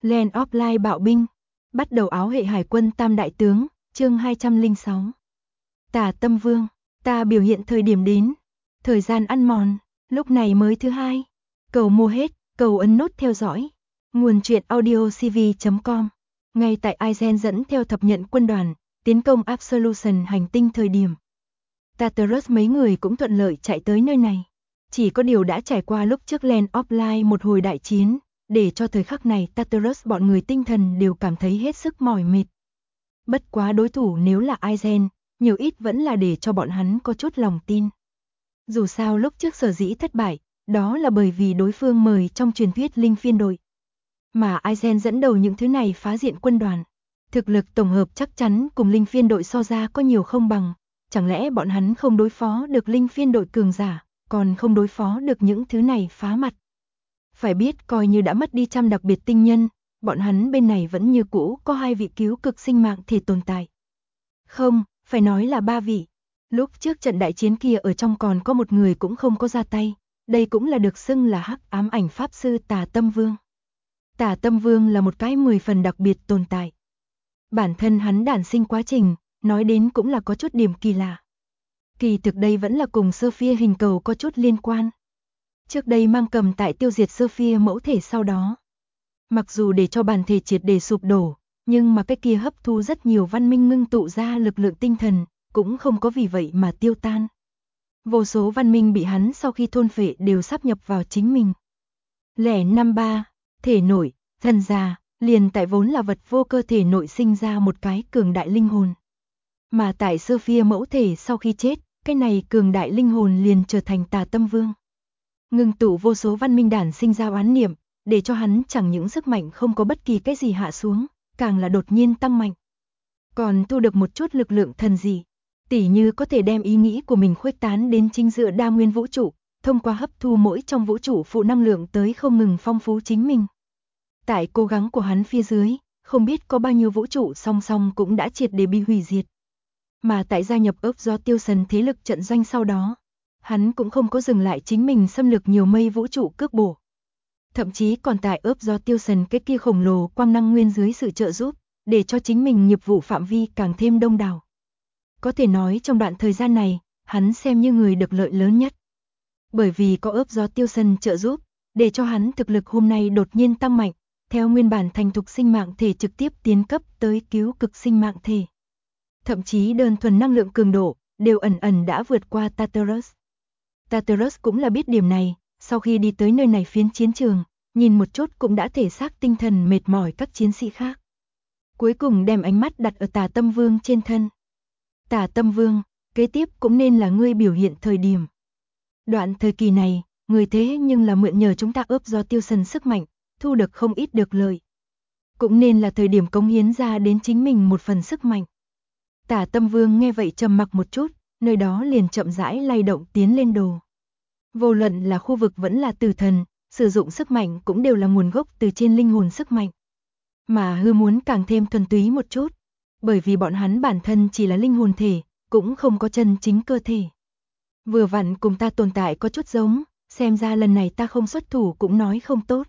Land of Light bạo binh, bắt đầu áo hệ hải quân tam đại tướng, chương 206. Tả Tâm Vương, ta biểu hiện thời điểm đến, thời gian ăn mòn, lúc này mới thứ hai. Cầu mua hết, cầu ấn nút theo dõi. Nguồn truyện audiocv.com. Ngay tại Aizen dẫn theo thập nhận quân đoàn, tiến công Absolution hành tinh thời điểm. Tartarus mấy người cũng thuận lợi chạy tới nơi này. Chỉ có điều đã trải qua lúc trước Land of Light một hồi đại chiến, để cho thời khắc này Tartarus bọn người tinh thần đều cảm thấy hết sức mỏi mệt. Bất quá đối thủ nếu là Aizen, nhiều ít vẫn là để cho bọn hắn có chút lòng tin. Dù sao lúc trước sở dĩ thất bại, đó là bởi vì đối phương mời trong truyền thuyết linh phiên đội. Mà Aizen dẫn đầu những thứ này phá diện quân đoàn. Thực lực tổng hợp chắc chắn cùng linh phiên đội so ra có nhiều không bằng. Chẳng lẽ bọn hắn không đối phó được linh phiên đội cường giả, còn không đối phó được những thứ này phá mặt. Phải biết coi như đã mất đi trăm đặc biệt tinh nhân, bọn hắn bên này vẫn như cũ có 2 vị cứu cực sinh mạng thể tồn tại. Không, phải nói là 3 vị. Lúc trước trận đại chiến kia ở trong còn có một người cũng không có ra tay, đây cũng là được xưng là hắc ám ảnh pháp sư Tả Tâm Vương. Tả Tâm Vương là một cái 10 phần đặc biệt tồn tại. Bản thân hắn đản sinh quá trình, nói đến cũng là có chút điểm kỳ lạ. Kỳ thực đây vẫn là cùng Sophia hình cầu có chút liên quan. Trước đây mang cầm tại tiêu diệt Sophia mẫu thể sau đó. Mặc dù để cho bản thể triệt để sụp đổ, nhưng mà cái kia hấp thu rất nhiều văn minh ngưng tụ ra lực lượng tinh thần, cũng không có vì vậy mà tiêu tan. Vô số văn minh bị hắn sau khi thôn phệ đều sáp nhập vào chính mình. Lẻ 53, thể nội, thần già, liền tại vốn là vật vô cơ thể nội sinh ra một cái cường đại linh hồn. Mà tại Sophia mẫu thể sau khi chết, cái này cường đại linh hồn liền trở thành Tả Tâm Vương. Ngưng tụ vô số văn minh đản sinh ra oán niệm, để cho hắn chẳng những sức mạnh không có bất kỳ cái gì hạ xuống, càng là đột nhiên tăng mạnh. Còn thu được một chút lực lượng thần dị, tỉ như có thể đem ý nghĩ của mình khuếch tán đến chính giữa đa nguyên vũ trụ, thông qua hấp thu mỗi trong vũ trụ phụ năng lượng tới không ngừng phong phú chính mình. Tại cố gắng của hắn phía dưới, không biết có bao nhiêu vũ trụ song song cũng đã triệt để bị hủy diệt. Mà tại gia nhập ớp do tiêu sần thế lực trận doanh sau đó, hắn cũng không có dừng lại chính mình xâm lược nhiều mây vũ trụ cước bổ. Thậm chí còn tại ớp do tiêu sần cái kia khổng lồ quang năng nguyên dưới sự trợ giúp, để cho chính mình nghiệp vụ phạm vi càng thêm đông đảo. Có thể nói trong đoạn thời gian này, hắn xem như người được lợi lớn nhất. Bởi vì có ớp do tiêu sần trợ giúp, để cho hắn thực lực hôm nay đột nhiên tăng mạnh, theo nguyên bản thành thục sinh mạng thể trực tiếp tiến cấp tới cứu cực sinh mạng thể. Thậm chí đơn thuần năng lượng cường độ, đều ẩn ẩn đã vượt qua Tartarus. Tartarus cũng là biết điểm này, sau khi đi tới nơi này phiến chiến trường, nhìn một chút cũng đã thể xác tinh thần mệt mỏi các chiến sĩ khác. Cuối cùng đem ánh mắt đặt ở Tả Tâm Vương trên thân. Tả Tâm Vương, kế tiếp cũng nên là ngươi biểu hiện thời điểm. Đoạn thời kỳ này, người thế nhưng là mượn nhờ chúng ta ớp do tiêu sần sức mạnh, thu được không ít được lợi. Cũng nên là thời điểm cống hiến ra đến chính mình một phần sức mạnh. Tả Tâm Vương nghe vậy trầm mặc một chút, nơi đó liền chậm rãi lay động tiến lên đồ. Vô luận là khu vực vẫn là tử thần, sử dụng sức mạnh cũng đều là nguồn gốc từ trên linh hồn sức mạnh. Mà hư muốn càng thêm thuần túy một chút, bởi vì bọn hắn bản thân chỉ là linh hồn thể, cũng không có chân chính cơ thể. Vừa vặn cùng ta tồn tại có chút giống, xem ra lần này ta không xuất thủ cũng nói không tốt.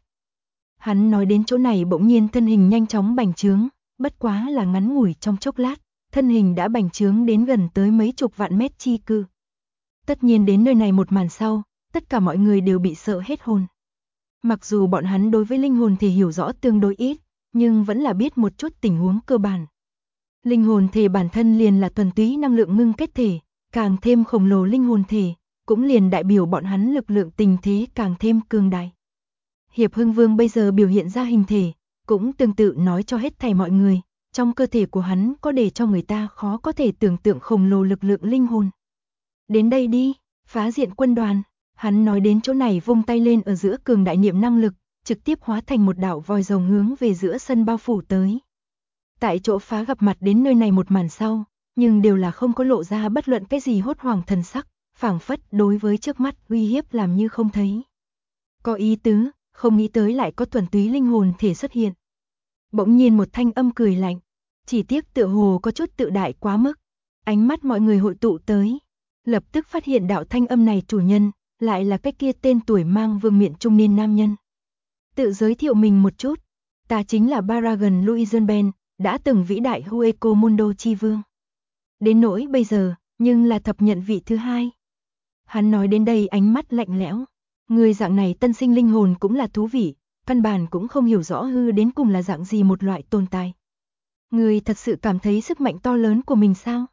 Hắn nói đến chỗ này bỗng nhiên thân hình nhanh chóng bành trướng, bất quá là ngắn ngủi trong chốc lát, thân hình đã bành trướng đến gần tới mấy chục vạn mét chi cự. Tất nhiên đến nơi này một màn sau, tất cả mọi người đều bị sợ hết hồn. Mặc dù bọn hắn đối với linh hồn thể hiểu rõ tương đối ít, nhưng vẫn là biết một chút tình huống cơ bản. Linh hồn thể bản thân liền là thuần túy năng lượng ngưng kết thể, càng thêm khổng lồ linh hồn thể, cũng liền đại biểu bọn hắn lực lượng tình thế càng thêm cường đại. Hiệp Hưng Vương bây giờ biểu hiện ra hình thể, cũng tương tự nói cho hết thảy mọi người, trong cơ thể của hắn có để cho người ta khó có thể tưởng tượng khổng lồ lực lượng linh hồn. Đến đây đi, phá diện quân đoàn. Hắn nói đến chỗ này vung tay lên ở giữa cường đại niệm năng lực, trực tiếp hóa thành một đạo vòi rồng hướng về giữa sân bao phủ tới. Tại chỗ phá gặp mặt đến nơi này một màn sau, nhưng đều là không có lộ ra bất luận cái gì hốt hoảng thần sắc, phảng phất đối với trước mắt uy hiếp làm như không thấy. Có ý tứ, không nghĩ tới lại có thuần túy linh hồn thể xuất hiện. Bỗng nhiên một thanh âm cười lạnh, chỉ tiếc tựa hồ có chút tự đại quá mức. Ánh mắt mọi người hội tụ tới, lập tức phát hiện đạo thanh âm này chủ nhân lại là cái kia tên tuổi mang vương miện trung niên nam nhân. Tự giới thiệu mình một chút, Ta chính là Paragon Luisenben, đã từng vĩ đại Hueco Mundo chi vương. Đến nỗi bây giờ, nhưng là thập nhận vị thứ hai. Hắn nói đến đây ánh mắt lạnh lẽo. Người dạng này tân sinh linh hồn cũng là thú vị, căn bản cũng không hiểu rõ hư đến cùng là dạng gì một loại tồn tại. Người thật sự cảm thấy sức mạnh to lớn của mình sao?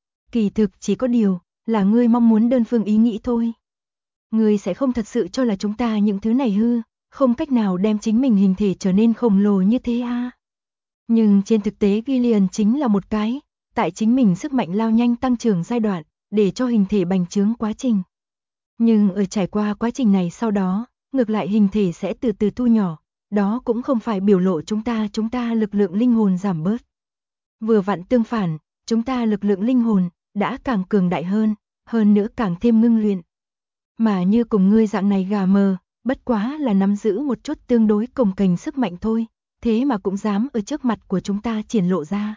Kỳ thực chỉ có điều, là ngươi mong muốn đơn phương ý nghĩ thôi. Ngươi sẽ không thật sự cho là chúng ta những thứ này hư, không cách nào đem chính mình hình thể trở nên khổng lồ như thế à. Nhưng trên thực tế Gillian chính là một cái, tại chính mình sức mạnh lao nhanh tăng trưởng giai đoạn, để cho hình thể bành trướng quá trình. Nhưng ở trải qua quá trình này sau đó, ngược lại hình thể sẽ từ từ thu nhỏ, đó cũng không phải biểu lộ chúng ta lực lượng linh hồn giảm bớt. Vừa vặn tương phản, chúng ta lực lượng linh hồn đã càng cường đại hơn nữa càng thêm ngưng luyện. Mà như cùng ngươi dạng này gà mờ, bất quá là nắm giữ một chút tương đối cồng kềnh sức mạnh thôi, thế mà cũng dám ở trước mặt của chúng ta triển lộ ra.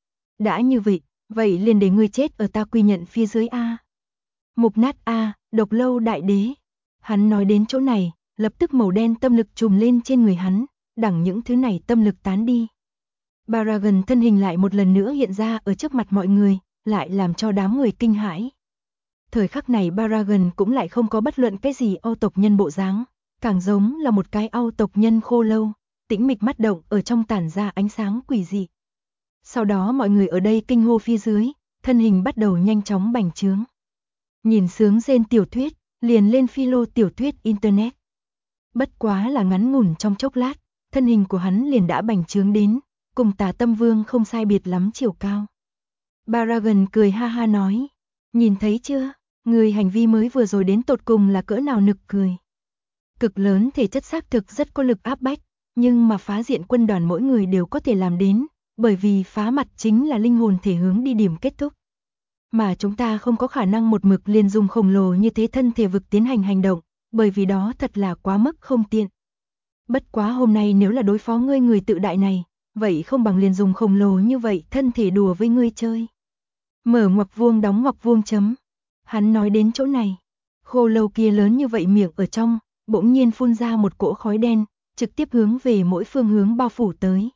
Đã như vậy liền để ngươi chết ở ta quy nhận phía dưới a. Mục nát a, Độc Lâu đại đế. Hắn nói đến chỗ này, lập tức màu đen tâm lực trùm lên trên người hắn, đẳng những thứ này tâm lực tán đi. Paragon thân hình lại một lần nữa hiện ra ở trước mặt mọi người, lại làm cho đám người kinh hãi. Thời khắc này Paragon cũng lại không có bất luận cái gì Âu tộc nhân bộ dáng, càng giống là một cái Âu tộc nhân khô lâu, tĩnh mịch mắt động ở trong tản ra ánh sáng quỷ dị. Sau đó mọi người ở đây kinh hô phía dưới, thân hình bắt đầu nhanh chóng bành trướng. Nhìn sướng rên tiểu thuyết, liền lên philo tiểu thuyết internet. Bất quá là ngắn ngủn trong chốc lát, thân hình của hắn liền đã bành trướng đến, cùng Tà Tâm Vương không sai biệt lắm chiều cao. Paragon cười ha ha nói, nhìn thấy chưa, người hành vi mới vừa rồi đến tột cùng là cỡ nào nực cười. Cực lớn thể chất xác thực rất có lực áp bách, nhưng mà phá diện quân đoàn mỗi người đều có thể làm đến, bởi vì phá mặt chính là linh hồn thể hướng đi điểm kết thúc. Mà chúng ta không có khả năng một mực liền dùng khổng lồ như thế thân thể vực tiến hành hành động, bởi vì đó thật là quá mức không tiện. Bất quá hôm nay nếu là đối phó ngươi người tự đại này, vậy không bằng liền dùng khổng lồ như vậy thân thể đùa với ngươi chơi. Mở ngoặc vuông đóng ngoặc vuông chấm. Hắn nói đến chỗ này, khô lâu kia lớn như vậy miệng ở trong, bỗng nhiên phun ra một cỗ khói đen, trực tiếp hướng về mỗi phương hướng bao phủ tới.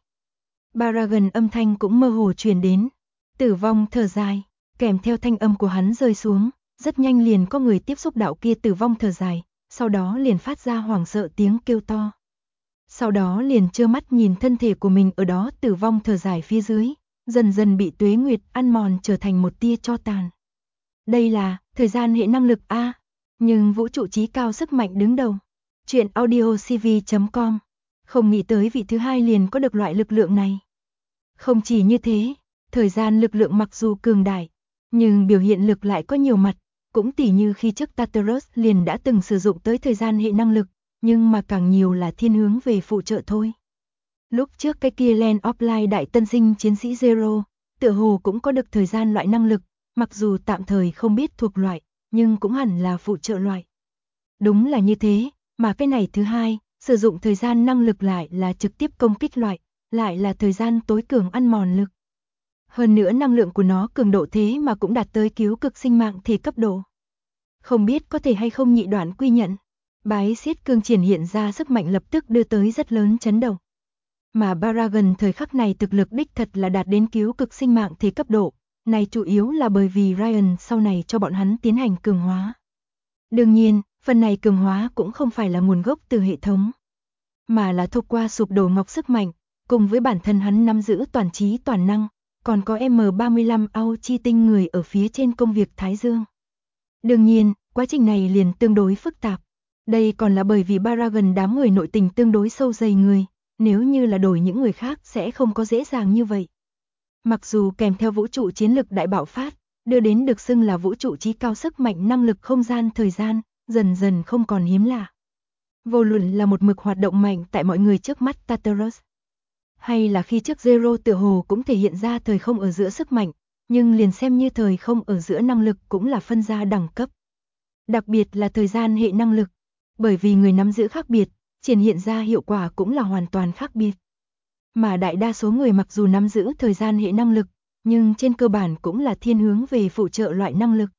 Paragon âm thanh cũng mơ hồ truyền đến, tử vong thở dài, kèm theo thanh âm của hắn rơi xuống, rất nhanh liền có người tiếp xúc đạo kia tử vong thở dài, sau đó liền phát ra hoảng sợ tiếng kêu to. Sau đó liền trơ mắt nhìn thân thể của mình ở đó tử vong thở dài phía dưới, dần dần bị tuế nguyệt ăn mòn trở thành một tia tro tàn. Đây là thời gian hệ năng lực A, nhưng vũ trụ trí cao sức mạnh đứng đầu. Chuyện audiocv.com. Không nghĩ tới vị thứ hai liền có được loại lực lượng này. Không chỉ như thế, thời gian lực lượng mặc dù cường đại, nhưng biểu hiện lực lại có nhiều mặt, cũng tỉ như khi trước Tartarus liền đã từng sử dụng tới thời gian hệ năng lực, nhưng mà càng nhiều là thiên hướng về phụ trợ thôi. Lúc trước cái kia Land of Light đại tân sinh chiến sĩ Zero, tựa hồ cũng có được thời gian loại năng lực, mặc dù tạm thời không biết thuộc loại, nhưng cũng hẳn là phụ trợ loại. Đúng là như thế, mà cái này thứ hai, sử dụng thời gian năng lực lại là trực tiếp công kích loại, lại là thời gian tối cường ăn mòn lực. Hơn nữa năng lượng của nó cường độ thế mà cũng đạt tới cứu cực sinh mạng thể cấp độ. Không biết có thể hay không nhị đoạn quy nhận. Bái xiết cương triển hiện ra sức mạnh lập tức đưa tới rất lớn chấn động. Mà Paragon thời khắc này thực lực đích thật là đạt đến cứu cực sinh mạng thể cấp độ, này chủ yếu là bởi vì Ryan sau này cho bọn hắn tiến hành cường hóa. Đương nhiên, phần này cường hóa cũng không phải là nguồn gốc từ hệ thống, mà là thông qua sụp đổ ngọc sức mạnh, cùng với bản thân hắn nắm giữ toàn trí toàn năng, còn có M35 Ao chi tinh người ở phía trên công việc Thái Dương. Đương nhiên, quá trình này liền tương đối phức tạp. Đây còn là bởi vì Paragon đám người nội tình tương đối sâu dày người, nếu như là đổi những người khác sẽ không có dễ dàng như vậy. Mặc dù kèm theo vũ trụ chiến lực đại bạo phát, đưa đến được xưng là vũ trụ trí cao sức mạnh năng lực không gian thời gian, dần dần không còn hiếm lạ. Vô luận là một mực hoạt động mạnh tại mọi người trước mắt Tartarus, hay là khi trước Zero tựa hồ cũng thể hiện ra thời không ở giữa sức mạnh, nhưng liền xem như thời không ở giữa năng lực cũng là phân ra đẳng cấp. Đặc biệt là thời gian hệ năng lực, bởi vì người nắm giữ khác biệt, triển hiện ra hiệu quả cũng là hoàn toàn khác biệt. Mà đại đa số người mặc dù nắm giữ thời gian hệ năng lực, nhưng trên cơ bản cũng là thiên hướng về phụ trợ loại năng lực.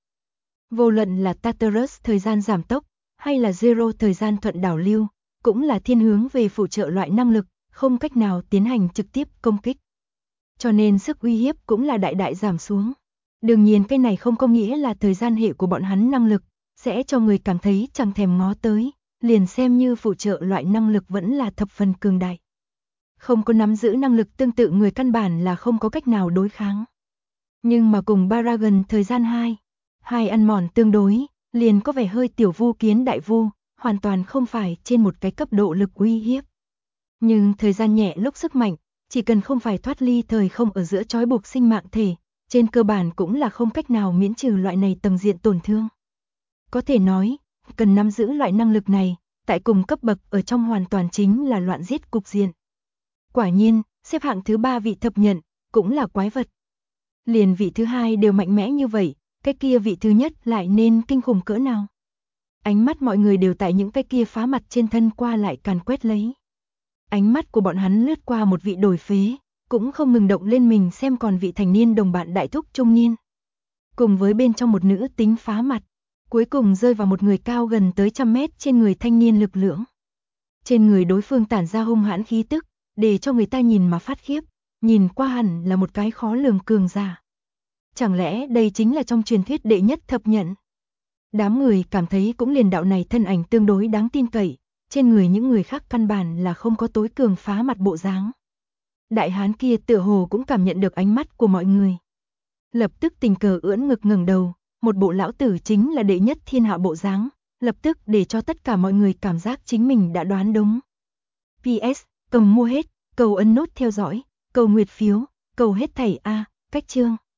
Vô luận là Tartarus thời gian giảm tốc, hay là Zero thời gian thuận đảo lưu, cũng là thiên hướng về phụ trợ loại năng lực, không cách nào tiến hành trực tiếp công kích. Cho nên sức uy hiếp cũng là đại đại giảm xuống. Đương nhiên cái này không có nghĩa là thời gian hệ của bọn hắn năng lực sẽ cho người cảm thấy chẳng thèm ngó tới, liền xem như phụ trợ loại năng lực vẫn là thập phần cường đại. Không có nắm giữ năng lực tương tự người căn bản là không có cách nào đối kháng. Nhưng mà cùng Paragon thời gian 2 ăn mòn tương đối, liền có vẻ hơi tiểu vu kiến đại vu, hoàn toàn không phải trên một cái cấp độ lực uy hiếp. Nhưng thời gian nhẹ lúc sức mạnh, chỉ cần không phải thoát ly thời không ở giữa trói buộc sinh mạng thể, trên cơ bản cũng là không cách nào miễn trừ loại này tầng diện tổn thương. Có thể nói, cần nắm giữ loại năng lực này, tại cùng cấp bậc ở trong hoàn toàn chính là loạn giết cục diện. Quả nhiên, xếp hạng thứ 3 vị thập nhận, cũng là quái vật. Liền vị thứ 2 đều mạnh mẽ như vậy, cái kia vị thứ nhất lại nên kinh khủng cỡ nào. Ánh mắt mọi người đều tại những cái kia phá mặt trên thân qua lại càn quét lấy. Ánh mắt của bọn hắn lướt qua một vị đổi phế, cũng không ngừng động lên mình xem còn vị thành niên đồng bạn đại thúc trung niên. Cùng với bên trong một nữ tính phá mặt, cuối cùng rơi vào một người cao gần tới 100 mét trên người thanh niên lực lưỡng. Trên người đối phương tản ra hung hãn khí tức, để cho người ta nhìn mà phát khiếp, nhìn qua hẳn là một cái khó lường cường giả. Chẳng lẽ đây chính là trong truyền thuyết đệ nhất thập nhận? Đám người cảm thấy cũng liền đạo này thân ảnh tương đối đáng tin cậy, trên người những người khác căn bản là không có tối cường phá mặt bộ dáng. Đại hán kia tựa hồ cũng cảm nhận được ánh mắt của mọi người. Lập tức tình cờ ưỡn ngực ngẩng đầu, một bộ lão tử chính là đệ nhất thiên hạ bộ dáng, lập tức để cho tất cả mọi người cảm giác chính mình đã đoán đúng. PS, cầm mua hết, cầu ấn nút theo dõi, cầu nguyệt phiếu, cầu hết thảy A, cách chương.